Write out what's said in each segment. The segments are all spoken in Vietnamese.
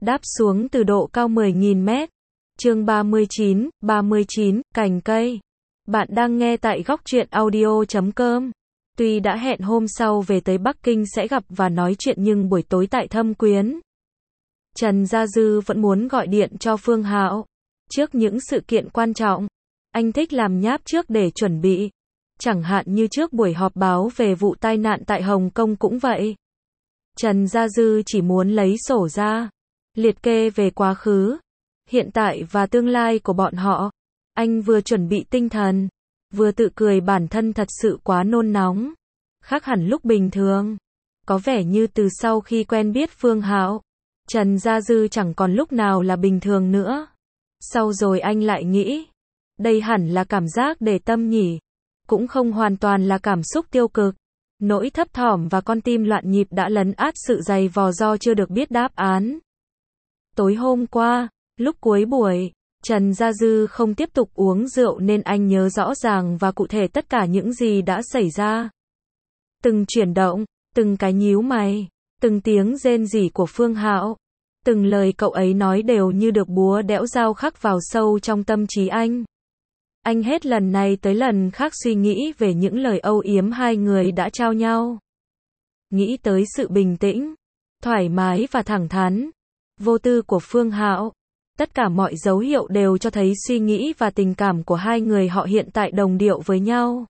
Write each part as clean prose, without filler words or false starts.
đáp xuống từ độ cao 10.000 mét. Chương 39, cành cây. Bạn đang nghe tại goctruyện.audio.com. Tuy đã hẹn hôm sau về tới Bắc Kinh sẽ gặp và nói chuyện nhưng buổi tối tại Thâm Quyến, Trần Gia Dư vẫn muốn gọi điện cho Phương Hạo. Trước những sự kiện quan trọng, anh thích làm nháp trước để chuẩn bị. Chẳng hạn như trước buổi họp báo về vụ tai nạn tại Hồng Kông cũng vậy. Trần Gia Dư chỉ muốn lấy sổ ra, liệt kê về quá khứ, hiện tại và tương lai của bọn họ. Anh vừa chuẩn bị tinh thần, vừa tự cười bản thân thật sự quá nôn nóng. Khác hẳn lúc bình thường. Có vẻ như từ sau khi quen biết Phương Hạo, Trần Gia Dư chẳng còn lúc nào là bình thường nữa. Sau rồi anh lại nghĩ, đây hẳn là cảm giác để tâm nhỉ. Cũng không hoàn toàn là cảm xúc tiêu cực. Nỗi thấp thỏm và con tim loạn nhịp đã lấn át sự dày vò do chưa được biết đáp án. Tối hôm qua, lúc cuối buổi, Trần Gia Dư không tiếp tục uống rượu nên anh nhớ rõ ràng và cụ thể tất cả những gì đã xảy ra. Từng chuyển động, từng cái nhíu mày, từng tiếng rên rỉ của Phương Hạo, từng lời cậu ấy nói đều như được búa đẽo dao khắc vào sâu trong tâm trí anh. Anh hết lần này tới lần khác suy nghĩ về những lời âu yếm hai người đã trao nhau. Nghĩ tới sự bình tĩnh, thoải mái và thẳng thắn, vô tư của Phương Hạo. Tất cả mọi dấu hiệu đều cho thấy suy nghĩ và tình cảm của hai người họ hiện tại đồng điệu với nhau.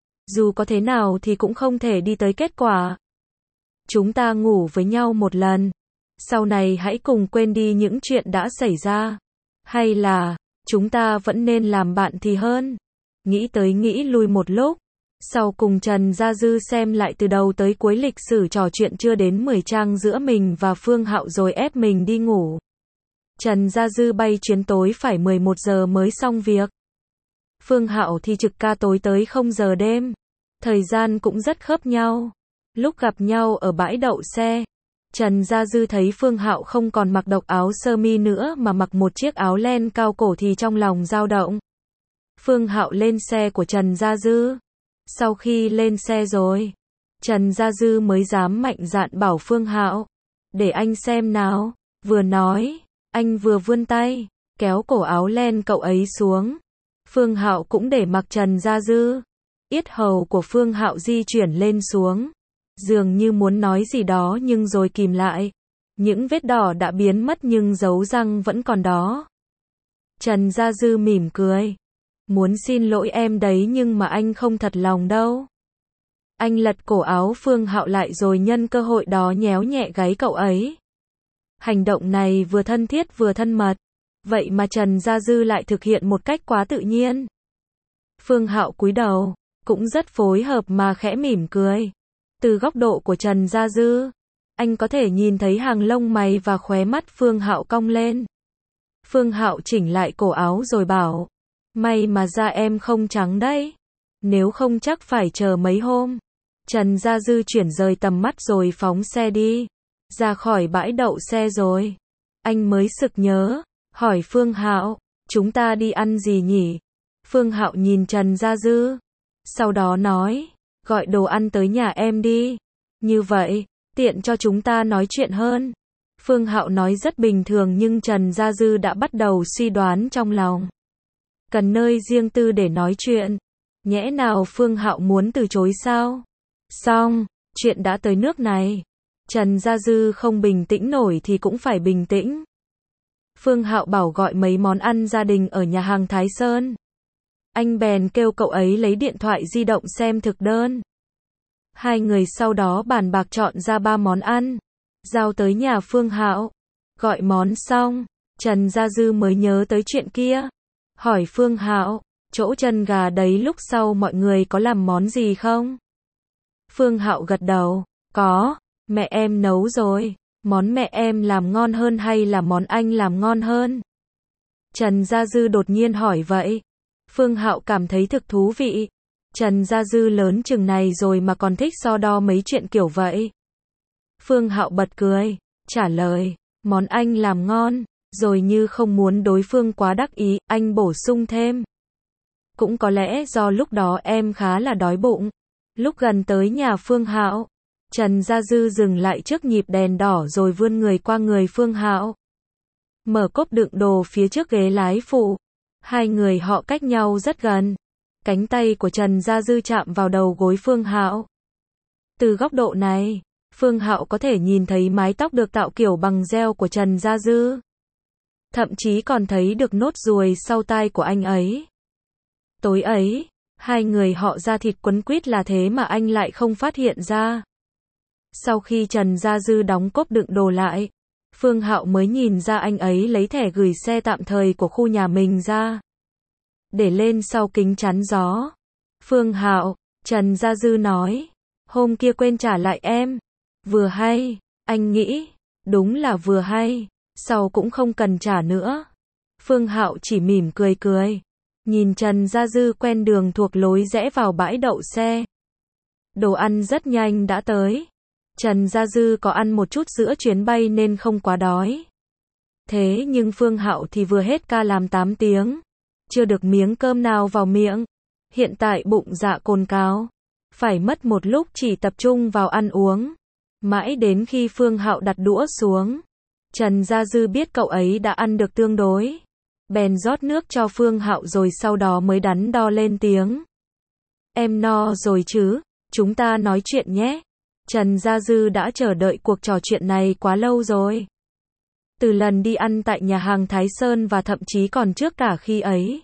Dù có thế nào thì cũng không thể đi tới kết quả. Chúng ta ngủ với nhau một lần. Sau này hãy cùng quên đi những chuyện đã xảy ra. Hay là, chúng ta vẫn nên làm bạn thì hơn. Nghĩ tới nghĩ lui một lúc. Sau cùng Trần Gia Dư xem lại từ đầu tới cuối lịch sử trò chuyện chưa đến 10 trang giữa mình và Phương Hạo rồi ép mình đi ngủ. Trần Gia Dư bay chuyến tối phải 11 giờ mới xong việc. Phương Hạo thì trực ca tối tới 0 giờ đêm. Thời gian cũng rất khớp nhau. Lúc gặp nhau ở bãi đậu xe, Trần Gia Dư thấy Phương Hạo không còn mặc độc áo sơ mi nữa mà mặc một chiếc áo len cao cổ thì trong lòng dao động. Phương Hạo lên xe của Trần Gia Dư. Sau khi lên xe rồi, Trần Gia Dư mới dám mạnh dạn bảo Phương Hạo, để anh xem nào. Vừa nói, anh vừa vươn tay, kéo cổ áo len cậu ấy xuống. Phương Hạo cũng để mặc Trần Gia Dư. Yết hầu của Phương Hạo di chuyển lên xuống, dường như muốn nói gì đó nhưng rồi kìm lại. Những vết đỏ đã biến mất nhưng dấu răng vẫn còn đó. Trần Gia Dư mỉm cười. Muốn xin lỗi em đấy nhưng mà anh không thật lòng đâu. Anh lật cổ áo Phương Hạo lại rồi nhân cơ hội đó nhéo nhẹ gáy cậu ấy. Hành động này vừa thân thiết vừa thân mật. Vậy mà Trần Gia Dư lại thực hiện một cách quá tự nhiên. Phương Hạo cúi đầu, cũng rất phối hợp mà khẽ mỉm cười. Từ góc độ của Trần Gia Dư, anh có thể nhìn thấy hàng lông mày và khóe mắt Phương Hạo cong lên. Phương Hạo chỉnh lại cổ áo rồi bảo, may mà da em không trắng đấy. Nếu không chắc phải chờ mấy hôm. Trần Gia Dư chuyển rời tầm mắt rồi phóng xe đi. Ra khỏi bãi đậu xe rồi, anh mới sực nhớ, hỏi Phương Hạo, chúng ta đi ăn gì nhỉ? Phương Hạo nhìn Trần Gia Dư, sau đó nói, gọi đồ ăn tới nhà em đi. Như vậy, tiện cho chúng ta nói chuyện hơn. Phương Hạo nói rất bình thường nhưng Trần Gia Dư đã bắt đầu suy đoán trong lòng. Cần nơi riêng tư để nói chuyện. Nhẽ nào Phương Hạo muốn từ chối sao? Xong, chuyện đã tới nước này. Trần Gia Dư không bình tĩnh nổi thì cũng phải bình tĩnh. Phương Hạo bảo gọi mấy món ăn gia đình ở nhà hàng Thái Sơn. Anh bèn kêu cậu ấy lấy điện thoại di động xem thực đơn. Hai người sau đó bàn bạc chọn ra 3 món ăn, giao tới nhà Phương Hạo. Gọi món xong, Trần Gia Dư mới nhớ tới chuyện kia. Hỏi Phương Hạo, chỗ chân gà đấy lúc sau mọi người có làm món gì không? Phương Hạo gật đầu, có, mẹ em nấu rồi. Món mẹ em làm ngon hơn hay là món anh làm ngon hơn? Trần Gia Dư đột nhiên hỏi vậy. Phương Hạo cảm thấy thực thú vị. Trần Gia Dư lớn chừng này rồi mà còn thích so đo mấy chuyện kiểu vậy. Phương Hạo bật cười, trả lời, món anh làm ngon. Rồi như không muốn đối phương quá đắc ý, anh bổ sung thêm. Cũng có lẽ do lúc đó em khá là đói bụng. Lúc gần tới nhà Phương Hạo, Trần Gia Dư dừng lại trước nhịp đèn đỏ rồi vươn người qua người Phương Hạo. mở cốp đựng đồ phía trước ghế lái phụ. Hai người họ cách nhau rất gần. Cánh tay của Trần Gia Dư chạm vào đầu gối Phương Hạo. Từ góc độ này, Phương Hạo có thể nhìn thấy mái tóc được tạo kiểu bằng gel của Trần Gia Dư. Thậm chí còn thấy được nốt ruồi sau tai của anh ấy. Tối ấy, hai người họ da thịt quấn quýt là thế mà anh lại không phát hiện ra. Sau khi Trần Gia Dư đóng cốp đựng đồ lại, Phương Hạo mới nhìn ra anh ấy lấy thẻ gửi xe tạm thời của khu nhà mình ra, để lên sau kính chắn gió. Phương Hạo, Trần Gia Dư nói, hôm kia quên trả lại em. Vừa hay, anh nghĩ, đúng là vừa hay, sau cũng không cần trả nữa. Phương Hạo chỉ mỉm cười cười, nhìn Trần Gia Dư quen đường thuộc lối rẽ vào bãi đậu xe. Đồ ăn rất nhanh đã tới. Trần Gia Dư có ăn một chút giữa chuyến bay nên không quá đói. Thế nhưng Phương Hạo thì vừa hết ca làm 8 tiếng, chưa được miếng cơm nào vào miệng. Hiện tại bụng dạ cồn cào, phải mất một lúc chỉ tập trung vào ăn uống. Mãi đến khi Phương Hạo đặt đũa xuống, Trần Gia Dư biết cậu ấy đã ăn được tương đối, bèn rót nước cho Phương Hạo rồi sau đó mới đắn đo lên tiếng. Em no rồi chứ, chúng ta nói chuyện nhé. Trần Gia Dư đã chờ đợi cuộc trò chuyện này quá lâu rồi. Từ lần đi ăn tại nhà hàng Thái Sơn và thậm chí còn trước cả khi ấy.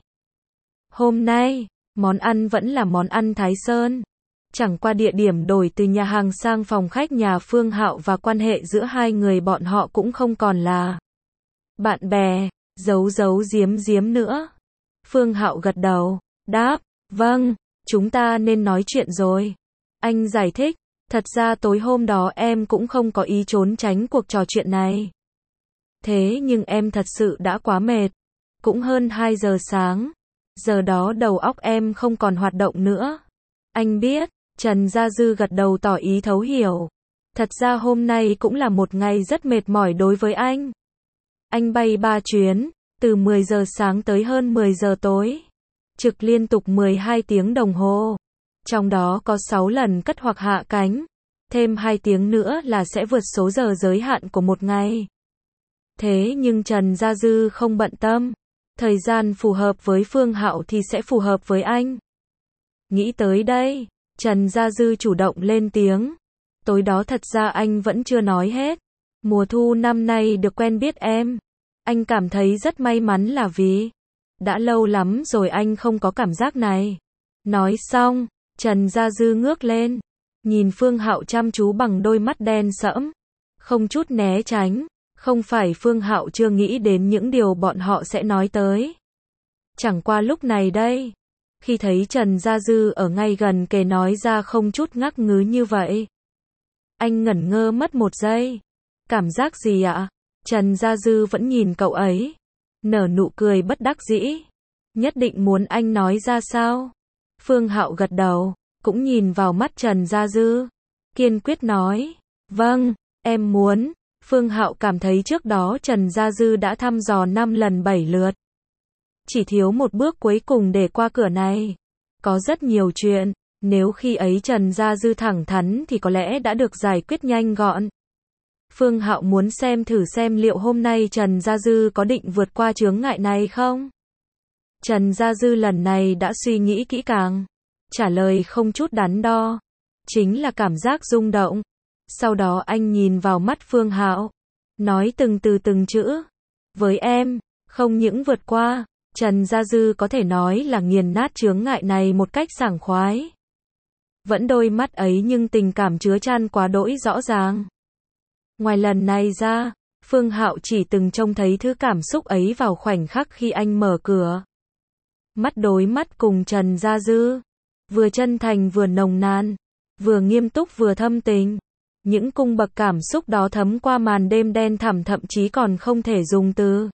Hôm nay, món ăn vẫn là món ăn Thái Sơn. Chẳng qua địa điểm đổi từ nhà hàng sang phòng khách nhà Phương Hạo và quan hệ giữa hai người bọn họ cũng không còn là bạn bè, giấu giếm giếm nữa. Phương Hạo gật đầu, đáp, vâng, chúng ta nên nói chuyện rồi. Anh giải thích, thật ra tối hôm đó em cũng không có ý trốn tránh cuộc trò chuyện này. Thế nhưng em thật sự đã quá mệt. Cũng hơn 2 giờ sáng. Giờ đó đầu óc em không còn hoạt động nữa. Anh biết. Trần Gia Dư gật đầu tỏ ý thấu hiểu. Thật ra hôm nay cũng là một ngày rất mệt mỏi đối với anh. Anh bay 3 chuyến, từ 10 giờ sáng tới hơn 10 giờ tối. Trực liên tục 12 tiếng đồng hồ. Trong đó có 6 lần cất hoặc hạ cánh. Thêm 2 tiếng nữa là sẽ vượt số giờ giới hạn của một ngày. Thế nhưng Trần Gia Dư không bận tâm. Thời gian phù hợp với Phương Hạo thì sẽ phù hợp với anh. Nghĩ tới đây, Trần Gia Dư chủ động lên tiếng. Tối đó thật ra anh vẫn chưa nói hết. Mùa thu năm nay được quen biết em. Anh cảm thấy rất may mắn là vì đã lâu lắm rồi anh không có cảm giác này. Nói xong, Trần Gia Dư ngước lên, nhìn Phương Hạo chăm chú bằng đôi mắt đen sẫm, không chút né tránh. Không phải Phương Hạo chưa nghĩ đến những điều bọn họ sẽ nói tới. Chẳng qua lúc này đây, khi thấy Trần Gia Dư ở ngay gần kề nói ra không chút ngắc ngứ như vậy, anh ngẩn ngơ mất một giây. Cảm giác gì ạ? Trần Gia Dư vẫn nhìn cậu ấy, nở nụ cười bất đắc dĩ. Nhất định muốn anh nói ra sao? Phương Hạo gật đầu, cũng nhìn vào mắt Trần Gia Dư, kiên quyết nói, vâng, em muốn. Phương Hạo cảm thấy trước đó Trần Gia Dư đã thăm dò 5 lần 7 lượt. Chỉ thiếu một bước cuối cùng để qua cửa này. Có rất nhiều chuyện, nếu khi ấy Trần Gia Dư thẳng thắn thì có lẽ đã được giải quyết nhanh gọn. Phương Hạo muốn thử xem liệu hôm nay Trần Gia Dư có định vượt qua chướng ngại này không? Trần Gia Dư lần này đã suy nghĩ kỹ càng, trả lời không chút đắn đo, chính là cảm giác rung động. Sau đó anh nhìn vào mắt Phương Hạo, nói từng chữ, với em, không những vượt qua, Trần Gia Dư có thể nói là nghiền nát chướng ngại này một cách sảng khoái. Vẫn đôi mắt ấy nhưng tình cảm chứa chan quá đỗi rõ ràng. Ngoài lần này ra, Phương Hạo chỉ từng trông thấy thứ cảm xúc ấy vào khoảnh khắc khi anh mở cửa. Mắt đối mắt cùng Trần Gia Dư, vừa chân thành vừa nồng nàn, vừa nghiêm túc vừa thâm tình. Những cung bậc cảm xúc đó thấm qua màn đêm đen thẳm, thậm chí còn không thể dùng từ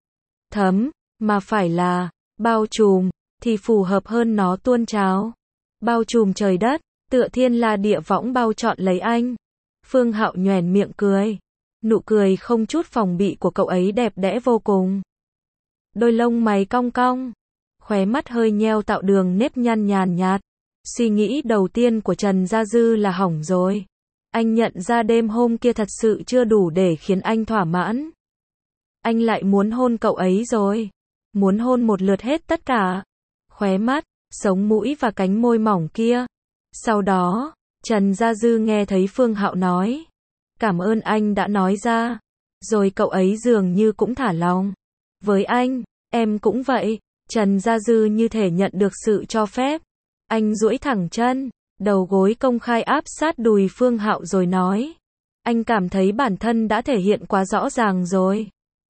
thấm, mà phải là bao trùm, thì phù hợp hơn, nó tuôn trào. Bao trùm trời đất, tựa thiên la địa võng bao trọn lấy anh. Phương Hạo nhoẻn miệng cười. Nụ cười không chút phòng bị của cậu ấy đẹp đẽ vô cùng. Đôi lông mày cong cong, khóe mắt hơi nheo tạo đường nếp nhăn nhàn nhạt. Suy nghĩ đầu tiên của Trần Gia Dư là hỏng rồi. Anh nhận ra đêm hôm kia thật sự chưa đủ để khiến anh thỏa mãn. Anh lại muốn hôn cậu ấy rồi. Muốn hôn một lượt hết tất cả. Khóe mắt, sống mũi và cánh môi mỏng kia. Sau đó, Trần Gia Dư nghe thấy Phương Hạo nói. Cảm ơn anh đã nói ra. Rồi cậu ấy dường như cũng thả lòng. Với anh, em cũng vậy. Trần Gia Dư như thể nhận được sự cho phép. Anh duỗi thẳng chân, đầu gối công khai áp sát đùi Phương Hạo rồi nói. Anh cảm thấy bản thân đã thể hiện quá rõ ràng rồi.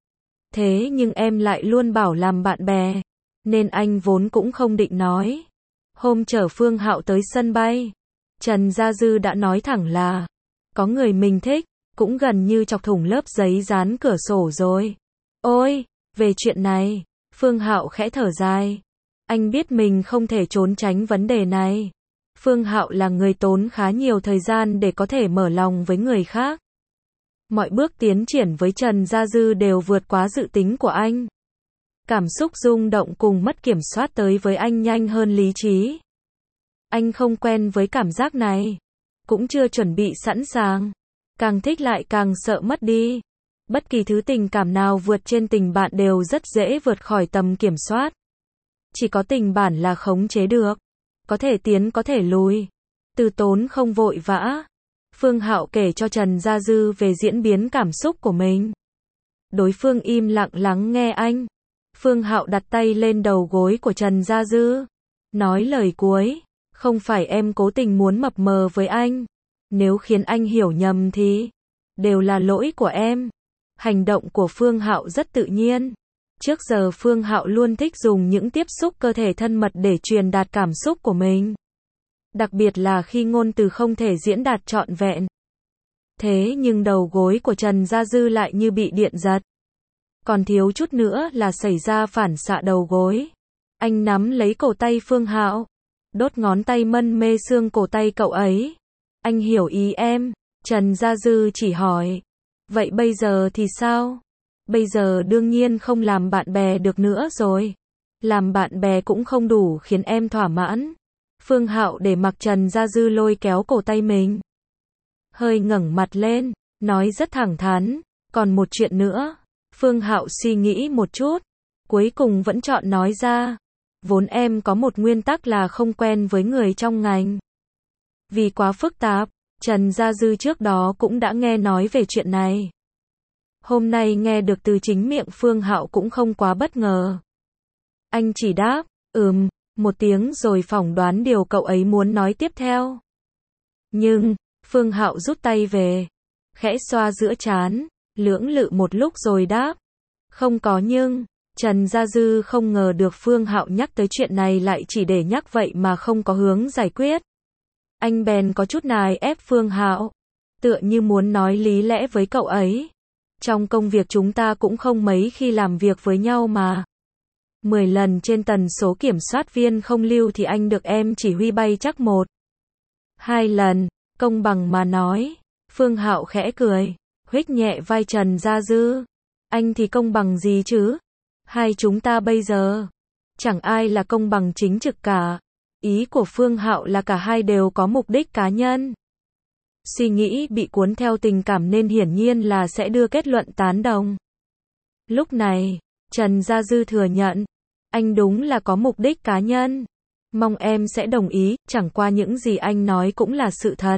Thế nhưng em lại luôn bảo làm bạn bè, nên anh vốn cũng không định nói. Hôm chở Phương Hạo tới sân bay, Trần Gia Dư đã nói thẳng là có người mình thích, cũng gần như chọc thủng lớp giấy dán cửa sổ rồi. Ôi, về chuyện này, Phương Hạo khẽ thở dài. Anh biết mình không thể trốn tránh vấn đề này. Phương Hạo là người tốn khá nhiều thời gian để có thể mở lòng với người khác. Mọi bước tiến triển với Trần Gia Dư đều vượt quá dự tính của anh. Cảm xúc rung động cùng mất kiểm soát tới với anh nhanh hơn lý trí. Anh không quen với cảm giác này, cũng chưa chuẩn bị sẵn sàng. Càng thích lại càng sợ mất đi. Bất kỳ thứ tình cảm nào vượt trên tình bạn đều rất dễ vượt khỏi tầm kiểm soát. Chỉ có tình bản là khống chế được. Có thể tiến có thể lùi. Từ tốn không vội vã. Phương Hạo kể cho Trần Gia Dư về diễn biến cảm xúc của mình. Đối phương im lặng lắng nghe anh. Phương Hạo đặt tay lên đầu gối của Trần Gia Dư. Nói lời cuối. Không phải em cố tình muốn mập mờ với anh. Nếu khiến anh hiểu nhầm thì đều là lỗi của em. Hành động của Phương Hạo rất tự nhiên. Trước giờ Phương Hạo luôn thích dùng những tiếp xúc cơ thể thân mật để truyền đạt cảm xúc của mình. Đặc biệt là khi ngôn từ không thể diễn đạt trọn vẹn. Thế nhưng đầu gối của Trần Gia Dư lại như bị điện giật. Còn thiếu chút nữa là xảy ra phản xạ đầu gối. Anh nắm lấy cổ tay Phương Hạo. Đốt ngón tay mân mê xương cổ tay cậu ấy. Anh hiểu ý em. Trần Gia Dư chỉ hỏi. Vậy bây giờ thì sao? Bây giờ đương nhiên không làm bạn bè được nữa rồi. Làm bạn bè cũng không đủ khiến em thỏa mãn. Phương Hạo để mặc Trần Gia Dư lôi kéo cổ tay mình. Hơi ngẩng mặt lên, nói rất thẳng thắn. Còn một chuyện nữa. Phương Hạo suy nghĩ một chút. Cuối cùng vẫn chọn nói ra. Vốn em có một nguyên tắc là không quen với người trong ngành. Vì quá phức tạp, Trần Gia Dư trước đó cũng đã nghe nói về chuyện này. Hôm nay nghe được từ chính miệng Phương Hạo cũng không quá bất ngờ. Anh chỉ đáp, một tiếng rồi phỏng đoán điều cậu ấy muốn nói tiếp theo. Nhưng, Phương Hạo rút tay về, khẽ xoa giữa trán, lưỡng lự một lúc rồi đáp. Không có nhưng, Trần Gia Dư không ngờ được Phương Hạo nhắc tới chuyện này lại chỉ để nhắc vậy mà không có hướng giải quyết. Anh bèn có chút nài ép Phương Hạo, tựa như muốn nói lý lẽ với cậu ấy. Trong công việc chúng ta cũng không mấy khi làm việc với nhau mà. 10 lần trên tần số kiểm soát viên không lưu thì anh được em chỉ huy bay chắc 1, 2 lần, công bằng mà nói. Phương Hạo khẽ cười, huých nhẹ vai Trần Gia Dư. Anh thì công bằng gì chứ? Hai chúng ta bây giờ, chẳng ai là công bằng chính trực cả. Ý của Phương Hạo là cả hai đều có mục đích cá nhân. Suy nghĩ bị cuốn theo tình cảm nên hiển nhiên là sẽ đưa kết luận tán đồng. Lúc này, Trần Gia Dư thừa nhận, anh đúng là có mục đích cá nhân. Mong em sẽ đồng ý, chẳng qua những gì anh nói cũng là sự thật.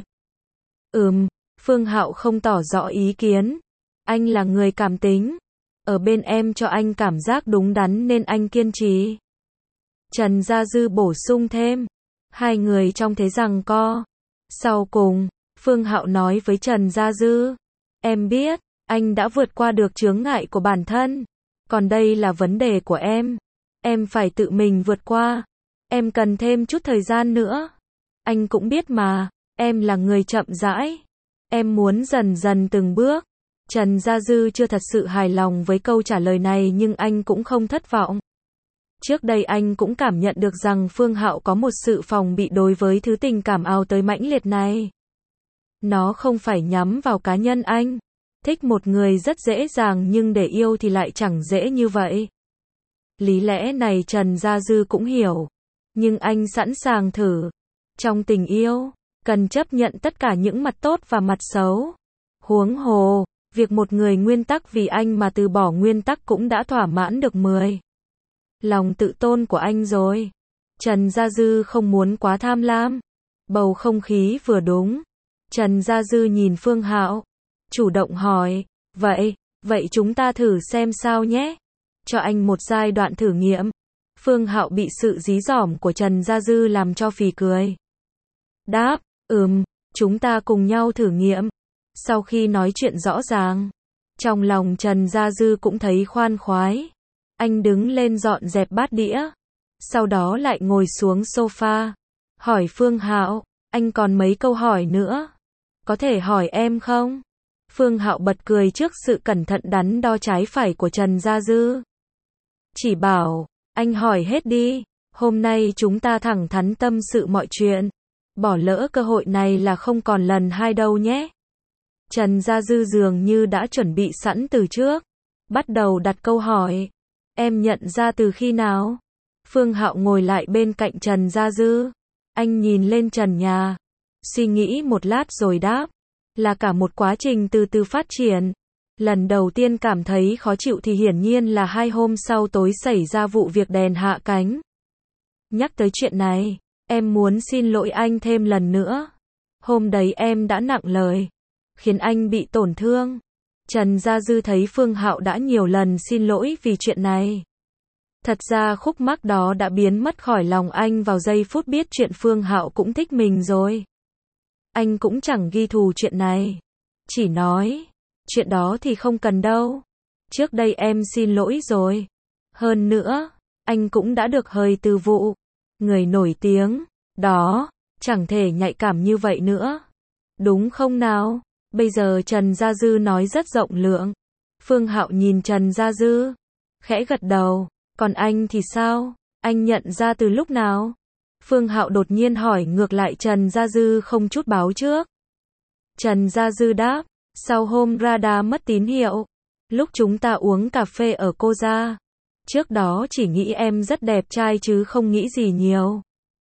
Phương Hạo không tỏ rõ ý kiến. Anh là người cảm tính. Ở bên em cho anh cảm giác đúng đắn nên anh kiên trì. Trần Gia Dư bổ sung thêm. Hai người trong thế giằng co. Sau cùng, Phương Hạo nói với Trần Gia Dư. Em biết, anh đã vượt qua được chướng ngại của bản thân. Còn đây là vấn đề của em. Em phải tự mình vượt qua. Em cần thêm chút thời gian nữa. Anh cũng biết mà, em là người chậm rãi. Em muốn dần dần từng bước. Trần Gia Dư chưa thật sự hài lòng với câu trả lời này nhưng anh cũng không thất vọng. Trước đây anh cũng cảm nhận được rằng Phương Hạo có một sự phòng bị đối với thứ tình cảm ào tới mãnh liệt này. Nó không phải nhắm vào cá nhân anh. Thích một người rất dễ dàng nhưng để yêu thì lại chẳng dễ như vậy. Lý lẽ này Trần Gia Dư cũng hiểu. Nhưng anh sẵn sàng thử. Trong tình yêu, cần chấp nhận tất cả những mặt tốt và mặt xấu. Huống hồ, Việc một người nguyên tắc vì anh mà từ bỏ nguyên tắc cũng đã thỏa mãn được 10. Lòng tự tôn của anh rồi. Trần Gia Dư không muốn quá tham lam. Bầu không khí vừa đúng. Trần Gia Dư nhìn Phương Hạo, chủ động hỏi, vậy chúng ta thử xem sao nhé. Cho anh một giai đoạn thử nghiệm. Phương Hạo bị sự dí dỏm của Trần Gia Dư làm cho phì cười. Đáp, chúng ta cùng nhau thử nghiệm. Sau khi nói chuyện rõ ràng, trong lòng Trần Gia Dư cũng thấy khoan khoái. Anh đứng lên dọn dẹp bát đĩa, sau đó lại ngồi xuống sofa, hỏi Phương Hạo, anh còn mấy câu hỏi nữa, có thể hỏi em không? Phương Hạo bật cười trước sự cẩn thận đắn đo trái phải của Trần Gia Dư. Chỉ bảo, anh hỏi hết đi, hôm nay chúng ta thẳng thắn tâm sự mọi chuyện, bỏ lỡ cơ hội này là không còn lần hai đâu nhé. Trần Gia Dư dường như đã chuẩn bị sẵn từ trước, bắt đầu đặt câu hỏi. Em nhận ra từ khi nào? Phương Hạo ngồi lại bên cạnh Trần Gia Dư. Anh nhìn lên trần nhà, suy nghĩ một lát rồi đáp. Là cả một quá trình từ từ phát triển. Lần đầu tiên cảm thấy khó chịu thì hiển nhiên là 2 hôm sau tối xảy ra vụ việc đèn hạ cánh. Nhắc tới chuyện này, em muốn xin lỗi anh thêm lần nữa. Hôm đấy em đã nặng lời, khiến anh bị tổn thương. Trần Gia Dư thấy Phương Hạo đã nhiều lần xin lỗi vì chuyện này. Thật ra khúc mắc đó đã biến mất khỏi lòng anh vào giây phút biết chuyện Phương Hạo cũng thích mình rồi. Anh cũng chẳng ghi thù chuyện này, chỉ nói, chuyện đó thì không cần đâu. Trước đây em xin lỗi rồi. Hơn nữa, anh cũng đã được hời từ vụ người nổi tiếng đó, chẳng thể nhạy cảm như vậy nữa. Đúng không nào? Bây giờ Trần Gia Dư nói rất rộng lượng. Phương Hạo nhìn Trần Gia Dư, khẽ gật đầu. Còn anh thì sao? Anh nhận ra từ lúc nào? Phương Hạo đột nhiên hỏi ngược lại Trần Gia Dư không chút báo trước. Trần Gia Dư đáp, sau hôm radar mất tín hiệu, lúc chúng ta uống cà phê ở Cô Gia. Trước đó chỉ nghĩ em rất đẹp trai chứ không nghĩ gì nhiều.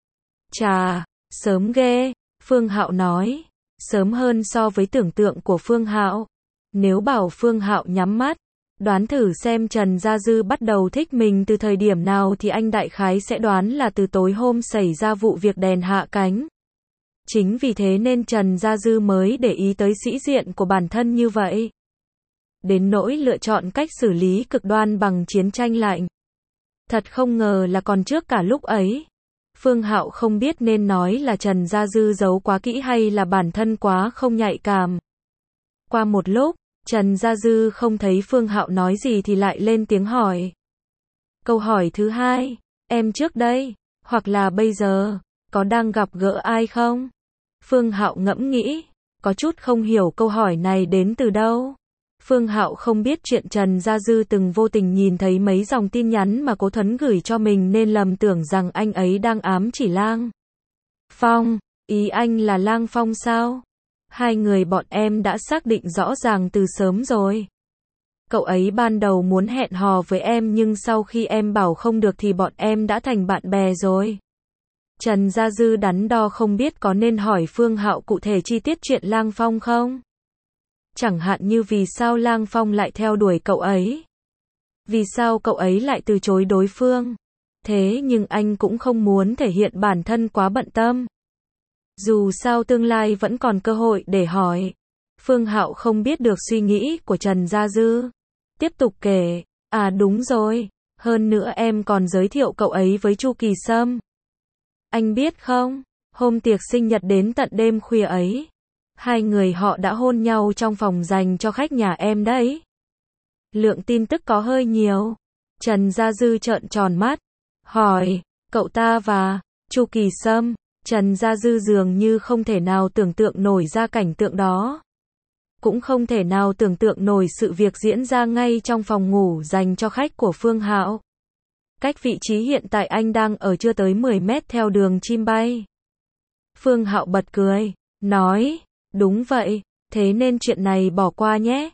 Chà, sớm ghê, Phương Hạo nói. Sớm hơn so với tưởng tượng của Phương Hạo. Nếu bảo Phương Hạo nhắm mắt, đoán thử xem Trần Gia Dư bắt đầu thích mình từ thời điểm nào thì anh đại khái sẽ đoán là từ tối hôm xảy ra vụ việc đèn hạ cánh. Chính vì thế nên Trần Gia Dư mới để ý tới sĩ diện của bản thân như vậy. Đến nỗi lựa chọn cách xử lý cực đoan bằng chiến tranh lạnh. Thật không ngờ là còn trước cả lúc ấy. Phương Hạo không biết nên nói là Trần Gia Dư giấu quá kỹ hay là bản thân quá không nhạy cảm. Qua một lúc, Trần Gia Dư không thấy Phương Hạo nói gì thì lại lên tiếng hỏi. Câu hỏi thứ hai, em trước đây, hoặc là bây giờ, có đang gặp gỡ ai không? Phương Hạo ngẫm nghĩ, có chút không hiểu câu hỏi này đến từ đâu. Phương Hạo không biết chuyện Trần Gia Dư từng vô tình nhìn thấy mấy dòng tin nhắn mà Cố Thuấn gửi cho mình nên lầm tưởng rằng anh ấy đang ám chỉ Lang Phong. Ý anh là Lang Phong sao? Hai người bọn em đã xác định rõ ràng từ sớm rồi. Cậu ấy ban đầu muốn hẹn hò với em nhưng sau khi em bảo không được thì bọn em đã thành bạn bè rồi. Trần Gia Dư đắn đo không biết có nên hỏi Phương Hạo cụ thể chi tiết chuyện Lang Phong không? Chẳng hạn như vì sao Lang Phong lại theo đuổi cậu ấy? Vì sao cậu ấy lại từ chối đối phương? Thế nhưng anh cũng không muốn thể hiện bản thân quá bận tâm. Dù sao tương lai vẫn còn cơ hội để hỏi. Phương Hạo không biết được suy nghĩ của Trần Gia Dư. Tiếp tục kể, à đúng rồi, hơn nữa em còn giới thiệu cậu ấy với Chu Kỳ Sâm. Anh biết không, hôm tiệc sinh nhật đến tận đêm khuya ấy, hai người họ đã hôn nhau trong phòng dành cho khách nhà em đấy. Lượng tin tức có hơi nhiều. Trần Gia Dư trợn tròn mắt, hỏi, cậu ta và Chu Kỳ Sâm? Trần Gia Dư dường như không thể nào tưởng tượng nổi ra cảnh tượng đó. Cũng không thể nào tưởng tượng nổi sự việc diễn ra ngay trong phòng ngủ dành cho khách của Phương Hạo. Cách vị trí hiện tại anh đang ở chưa tới 10 mét theo đường chim bay. Phương Hạo bật cười, nói, đúng vậy, thế nên chuyện này bỏ qua nhé.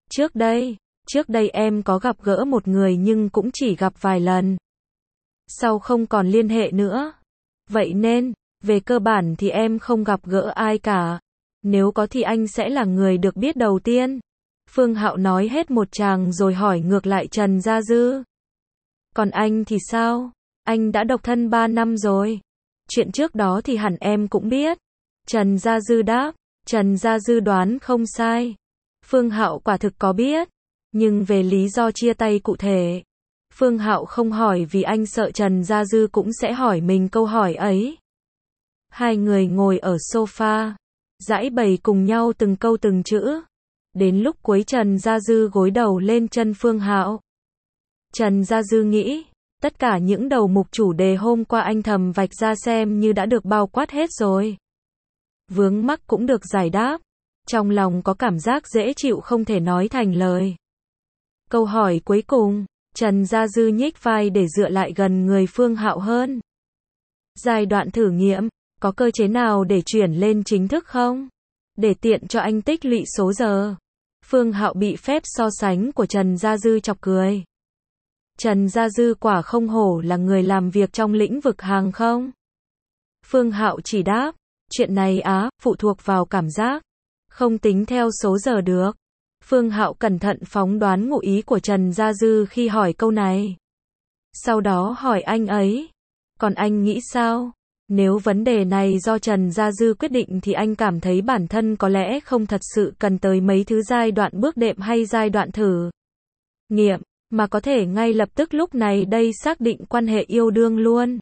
Trước đây em có gặp gỡ một người nhưng cũng chỉ gặp vài lần. Sau không còn liên hệ nữa. Vậy nên, về cơ bản thì em không gặp gỡ ai cả. Nếu có thì anh sẽ là người được biết đầu tiên. Phương Hạo nói hết một tràng rồi hỏi ngược lại Trần Gia Dư. Còn anh thì sao? Anh đã độc thân 3 năm rồi. Chuyện trước đó thì hẳn em cũng biết. Trần Gia Dư đáp. Trần Gia Dư đoán không sai. Phương Hạo quả thực có biết. Nhưng về lý do chia tay cụ thể, Phương Hạo không hỏi vì anh sợ Trần Gia Dư cũng sẽ hỏi mình câu hỏi ấy. Hai người ngồi ở sofa, giãi bày cùng nhau từng câu từng chữ. Đến lúc cuối Trần Gia Dư gối đầu lên chân Phương Hạo. Trần Gia Dư nghĩ, tất cả những đầu mục chủ đề hôm qua anh thầm vạch ra xem như đã được bao quát hết rồi. Vướng mắc cũng được giải đáp. Trong lòng có cảm giác dễ chịu không thể nói thành lời. Câu hỏi cuối cùng, Trần Gia Dư nhích vai để dựa lại gần người Phương Hạo hơn. Giai đoạn thử nghiệm, có cơ chế nào để chuyển lên chính thức không? Để tiện cho anh tích lũy số giờ. Phương Hạo bị phép so sánh của Trần Gia Dư chọc cười. Trần Gia Dư quả không hổ là người làm việc trong lĩnh vực hàng không. Phương Hạo chỉ đáp, chuyện này phụ thuộc vào cảm giác, không tính theo số giờ được. Phương Hạo cẩn thận phóng đoán ngụ ý của Trần Gia Dư khi hỏi câu này. Sau đó hỏi anh ấy, còn anh nghĩ sao? Nếu vấn đề này do Trần Gia Dư quyết định thì anh cảm thấy bản thân có lẽ không thật sự cần tới mấy thứ giai đoạn bước đệm hay giai đoạn thử nghiệm, mà có thể ngay lập tức lúc này đây xác định quan hệ yêu đương luôn.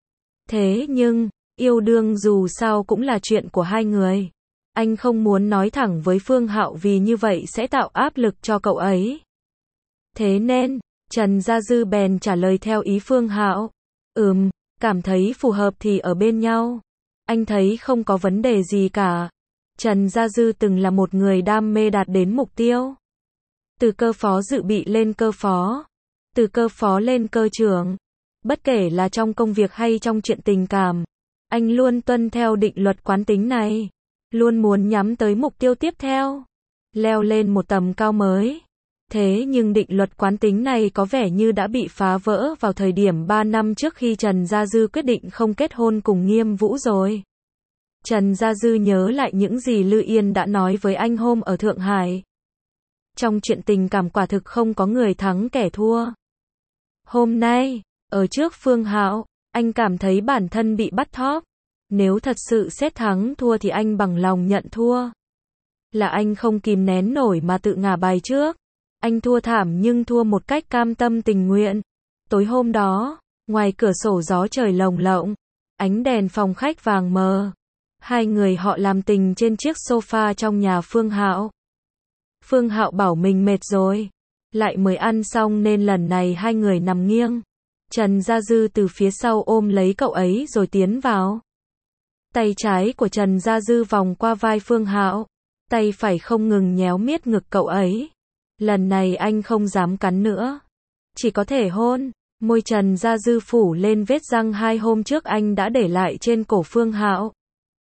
Thế nhưng, yêu đương dù sao cũng là chuyện của hai người. Anh không muốn nói thẳng với Phương Hạo vì như vậy sẽ tạo áp lực cho cậu ấy. Thế nên, Trần Gia Dư bèn trả lời theo ý Phương Hạo. Cảm thấy phù hợp thì ở bên nhau. Anh thấy không có vấn đề gì cả. Trần Gia Dư từng là một người đam mê đạt đến mục tiêu. Từ cơ phó dự bị lên cơ phó. Từ cơ phó lên cơ trưởng. Bất kể là trong công việc hay trong chuyện tình cảm, anh luôn tuân theo định luật quán tính này. Luôn muốn nhắm tới mục tiêu tiếp theo. Leo lên một tầm cao mới. Thế nhưng định luật quán tính này có vẻ như đã bị phá vỡ vào thời điểm 3 năm trước khi Trần Gia Dư quyết định không kết hôn cùng Nghiêm Vũ rồi. Trần Gia Dư nhớ lại những gì Lư Yên đã nói với anh hôm ở Thượng Hải. Trong chuyện tình cảm quả thực không có người thắng kẻ thua. Hôm nay, ở trước Phương Hạo, anh cảm thấy bản thân bị bắt thóp. Nếu thật sự xét thắng thua thì anh bằng lòng nhận thua. Là anh không kìm nén nổi mà tự ngả bài trước. Anh thua thảm nhưng thua một cách cam tâm tình nguyện. Tối hôm đó, ngoài cửa sổ gió trời lồng lộng, ánh đèn phòng khách vàng mờ. Hai người họ làm tình trên chiếc sofa trong nhà Phương Hạo. Phương Hạo bảo mình mệt rồi, lại mới ăn xong nên lần này hai người nằm nghiêng. Trần Gia Dư từ phía sau ôm lấy cậu ấy rồi tiến vào. Tay trái của Trần Gia Dư vòng qua vai Phương Hạo, tay phải không ngừng nhéo miết ngực cậu ấy. Lần này anh không dám cắn nữa, chỉ có thể hôn. Môi Trần Gia Dư phủ lên vết răng 2 hôm trước anh đã để lại trên cổ Phương Hạo.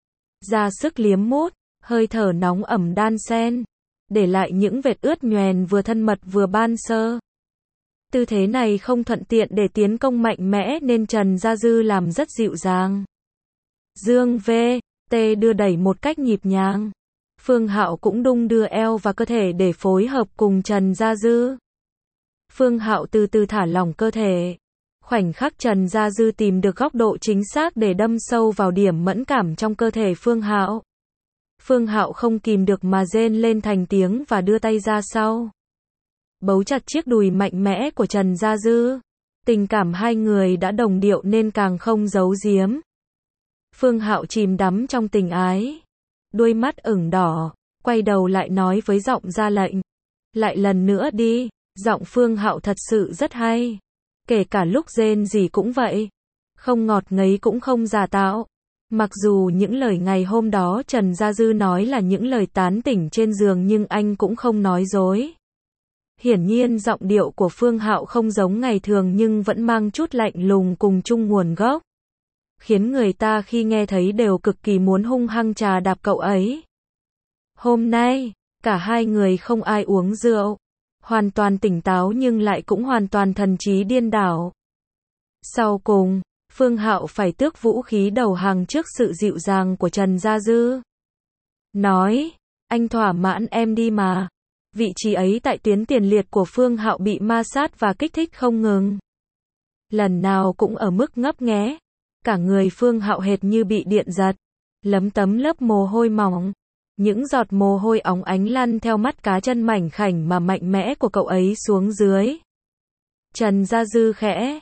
Ra sức liếm mút, hơi thở nóng ẩm đan xen, để lại những vệt ướt nhoèn vừa thân mật vừa ban sơ. Tư thế này không thuận tiện để tiến công mạnh mẽ nên Trần Gia Dư làm rất dịu dàng. Dương V.T đưa đẩy một cách nhịp nhàng. Phương Hạo cũng đung đưa eo và cơ thể để phối hợp cùng Trần Gia Dư. Phương Hạo từ từ thả lỏng cơ thể. Khoảnh khắc Trần Gia Dư tìm được góc độ chính xác để đâm sâu vào điểm mẫn cảm trong cơ thể Phương Hạo. Phương Hạo không kìm được mà rên lên thành tiếng và đưa tay ra sau, bấu chặt chiếc đùi mạnh mẽ của Trần Gia Dư. Tình cảm hai người đã đồng điệu nên càng không giấu giếm. Phương Hạo chìm đắm trong tình ái. Đôi mắt ửng đỏ, quay đầu lại nói với giọng ra lệnh. Lại lần nữa đi. Giọng Phương Hạo thật sự rất hay. Kể cả lúc rên gì cũng vậy. Không ngọt ngấy cũng không giả tạo. Mặc dù những lời ngày hôm đó Trần Gia Dư nói là những lời tán tỉnh trên giường nhưng anh cũng không nói dối. Hiển nhiên giọng điệu của Phương Hạo không giống ngày thường nhưng vẫn mang chút lạnh lùng cùng chung nguồn gốc. Khiến người ta khi nghe thấy đều cực kỳ muốn hung hăng trà đạp cậu ấy. Hôm nay, cả hai người không ai uống rượu. Hoàn toàn tỉnh táo nhưng lại cũng hoàn toàn thần trí điên đảo. Sau cùng, Phương Hạo phải tước vũ khí đầu hàng trước sự dịu dàng của Trần Gia Dư. Nói, anh thỏa mãn em đi mà. Vị trí ấy tại tuyến tiền liệt của Phương Hạo bị ma sát và kích thích không ngừng. Lần nào cũng ở mức ngấp nghé. Cả người Phương Hạo hệt như bị điện giật. Lấm tấm lớp mồ hôi mỏng. Những giọt mồ hôi óng ánh lăn theo mắt cá chân mảnh khảnh mà mạnh mẽ của cậu ấy xuống dưới. Trần Gia Dư khẽ,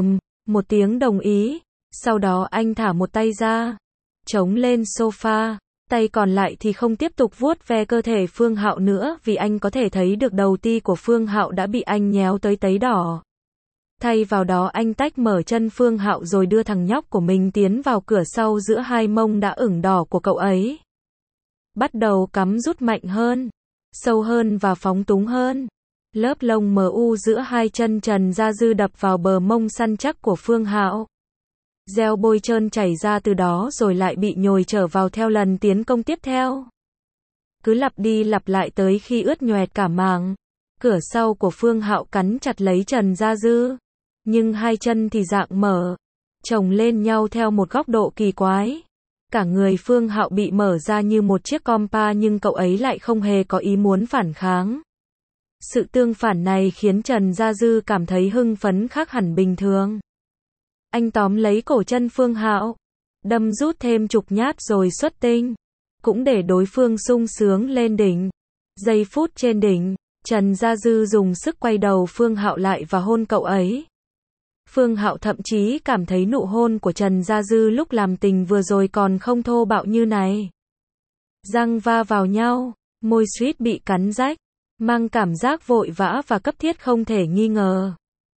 một tiếng đồng ý. Sau đó anh thả một tay ra, chống lên sofa. Tay còn lại thì không tiếp tục vuốt ve cơ thể Phương Hạo nữa vì anh có thể thấy được đầu ti của Phương Hạo đã bị anh nhéo tới tấy đỏ. Thay vào đó anh tách mở chân Phương Hạo rồi đưa thằng nhóc của mình tiến vào cửa sau giữa hai mông đã ửng đỏ của cậu ấy. Bắt đầu cắm rút mạnh hơn, sâu hơn và phóng túng hơn. Lớp lông mờ u giữa hai chân Trần Gia Dư đập vào bờ mông săn chắc của Phương Hạo. Gel bôi trơn chảy ra từ đó rồi lại bị nhồi trở vào theo lần tiến công tiếp theo. Cứ lặp đi lặp lại tới khi ướt nhoẹt cả màng. Cửa sau của Phương Hạo cắn chặt lấy Trần Gia Dư. Nhưng hai chân thì dạng mở, chồng lên nhau theo một góc độ kỳ quái. Cả người Phương Hạo bị mở ra như một chiếc compa nhưng cậu ấy lại không hề có ý muốn phản kháng. Sự tương phản này khiến Trần Gia Dư cảm thấy hưng phấn khác hẳn bình thường. Anh tóm lấy cổ chân Phương Hạo, đâm rút thêm chục nhát rồi xuất tinh, cũng để đối phương sung sướng lên đỉnh. Giây phút trên đỉnh, Trần Gia Dư dùng sức quay đầu Phương Hạo lại và hôn cậu ấy. Phương Hạo thậm chí cảm thấy nụ hôn của Trần Gia Dư lúc làm tình vừa rồi còn không thô bạo như này. Răng va vào nhau, môi suýt bị cắn rách, mang cảm giác vội vã và cấp thiết không thể nghi ngờ.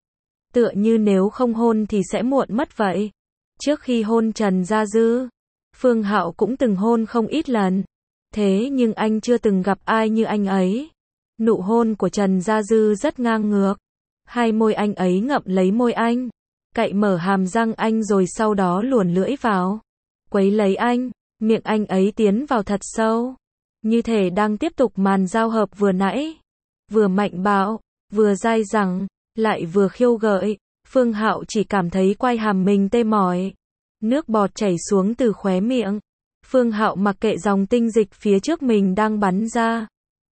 Tựa như nếu không hôn thì sẽ muộn mất vậy. Trước khi hôn Trần Gia Dư, Phương Hạo cũng từng hôn không ít lần. Thế nhưng anh chưa từng gặp ai như anh ấy. Nụ hôn của Trần Gia Dư rất ngang ngược. Hai môi anh ấy ngậm lấy môi anh, cạy mở hàm răng anh rồi sau đó luồn lưỡi vào, quấy lấy anh, miệng anh ấy tiến vào thật sâu, như thể đang tiếp tục màn giao hợp vừa nãy, vừa mạnh bạo, vừa dai dẳng, lại vừa khiêu gợi. Phương Hạo chỉ cảm thấy quai hàm mình tê mỏi, nước bọt chảy xuống từ khóe miệng. Phương Hạo mặc kệ dòng tinh dịch phía trước mình đang bắn ra.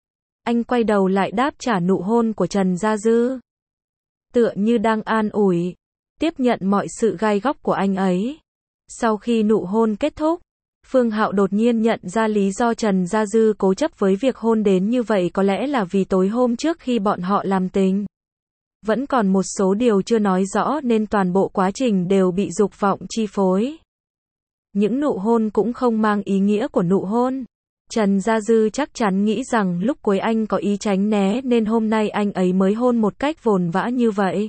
Anh quay đầu lại đáp trả nụ hôn của Trần Gia Dư. Tựa như đang an ủi, tiếp nhận mọi sự gai góc của anh ấy. Sau khi nụ hôn kết thúc, Phương Hạo đột nhiên nhận ra lý do Trần Gia Dư cố chấp với việc hôn đến như vậy có lẽ là vì tối hôm trước khi bọn họ làm tình. Vẫn còn một số điều chưa nói rõ nên toàn bộ quá trình đều bị dục vọng chi phối. Những nụ hôn cũng không mang ý nghĩa của nụ hôn. Trần Gia Dư chắc chắn nghĩ rằng lúc cuối anh có ý tránh né nên hôm nay anh ấy mới hôn một cách vồn vã như vậy.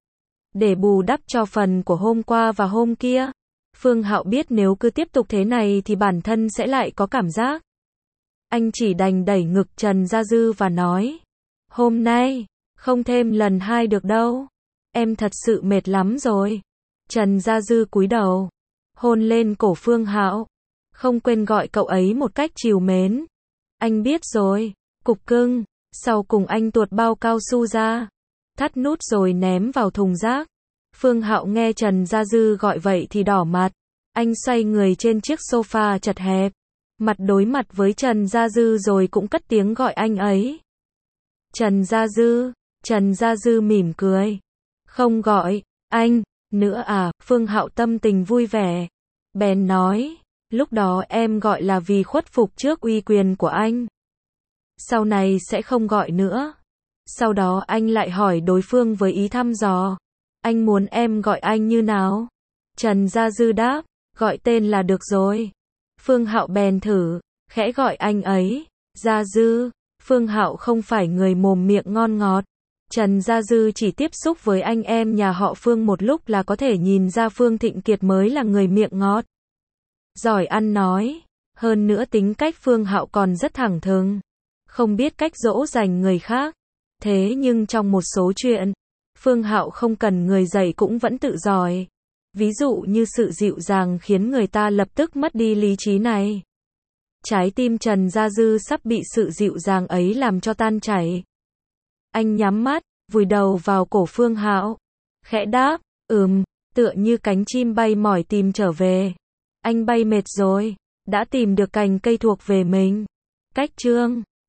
Để bù đắp cho phần của hôm qua và hôm kia. Phương Hạo biết nếu cứ tiếp tục thế này thì bản thân sẽ lại có cảm giác. Anh chỉ đành đẩy ngực Trần Gia Dư và nói. Hôm nay, không thêm lần hai được đâu. Em thật sự mệt lắm rồi. Trần Gia Dư cúi đầu, hôn lên cổ Phương Hạo. Không quên gọi cậu ấy một cách trìu mến. Anh biết rồi, cục cưng. Sau cùng anh tuột bao cao su ra, thắt nút rồi ném vào thùng rác. Phương Hạo nghe Trần Gia Dư gọi vậy thì đỏ mặt. Anh xoay người trên chiếc sofa chật hẹp, mặt đối mặt với Trần Gia Dư rồi cũng cất tiếng gọi anh ấy. Trần Gia Dư. Trần Gia Dư mỉm cười. Không gọi anh nữa à? Phương Hạo tâm tình vui vẻ, bèn nói. Lúc đó em gọi là vì khuất phục trước uy quyền của anh. Sau này sẽ không gọi nữa. Sau đó anh lại hỏi đối phương với ý thăm dò. Anh muốn em gọi anh như nào? Trần Gia Dư đáp. Gọi tên là được rồi. Phương Hạo bèn thử, khẽ gọi anh ấy. Gia Dư. Phương Hạo không phải người mồm miệng ngon ngọt. Trần Gia Dư chỉ tiếp xúc với anh em nhà họ Phương một lúc là có thể nhìn ra Phương Thịnh Kiệt mới là người miệng ngọt, giỏi ăn nói. Hơn nữa tính cách Phương Hạo còn rất thẳng thừng, không biết cách dỗ dành người khác. Thế nhưng trong một số chuyện, Phương Hạo không cần người dạy cũng vẫn tự giỏi. Ví dụ như sự dịu dàng khiến người ta lập tức mất đi lý trí này. Trái tim Trần Gia Dư sắp bị sự dịu dàng ấy làm cho tan chảy. Anh nhắm mắt, vùi đầu vào cổ Phương Hạo, khẽ đáp, tựa như cánh chim bay mỏi tìm trở về. Anh bay mệt rồi, đã tìm được cành cây thuộc về mình. Cách chương